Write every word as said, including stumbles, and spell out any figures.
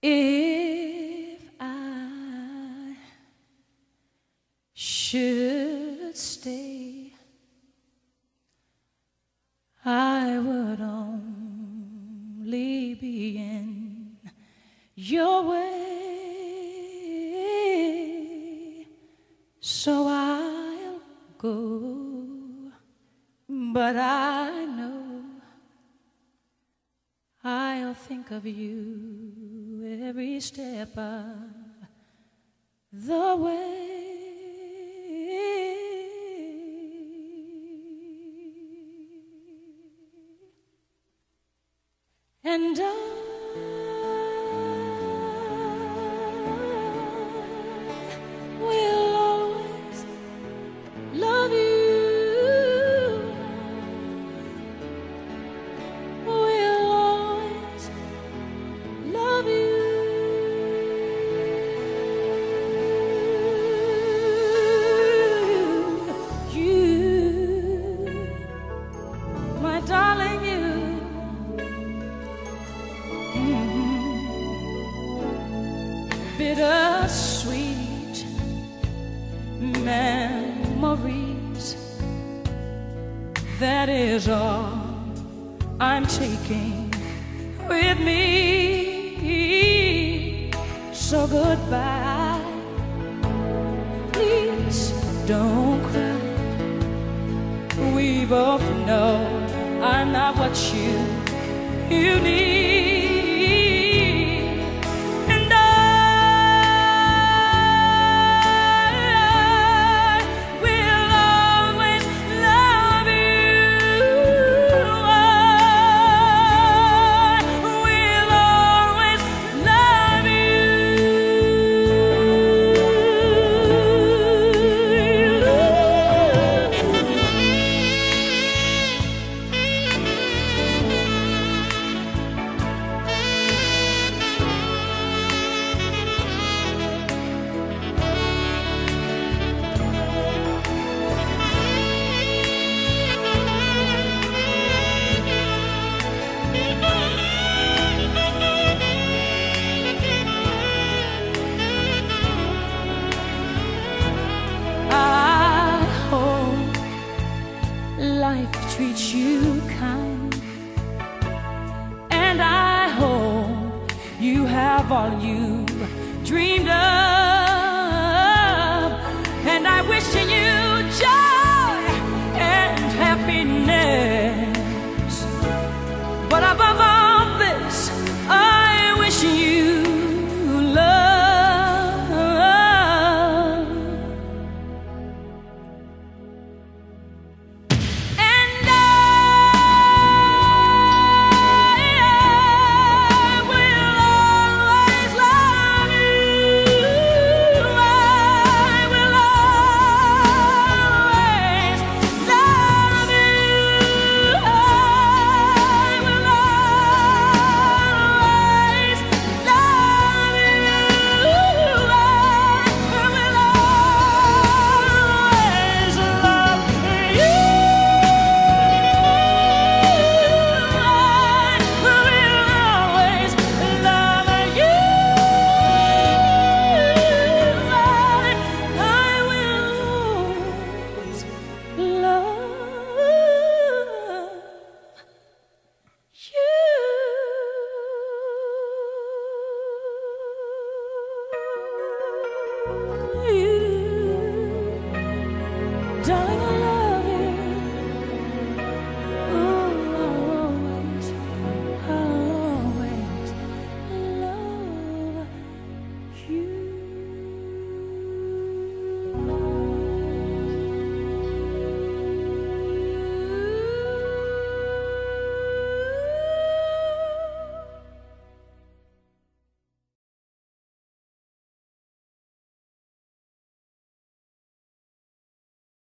If I should stay, I would only be in your way, so I'll go, but I know I'll think of you every step of the way. And I will always love you. Will always love you. You, my darling, you. Bittersweet memories, that is all I'm taking with me. So goodbye, please don't cry. We both know I'm not what you, you need. Life treats you kind, and I hope you have all you dreamed of.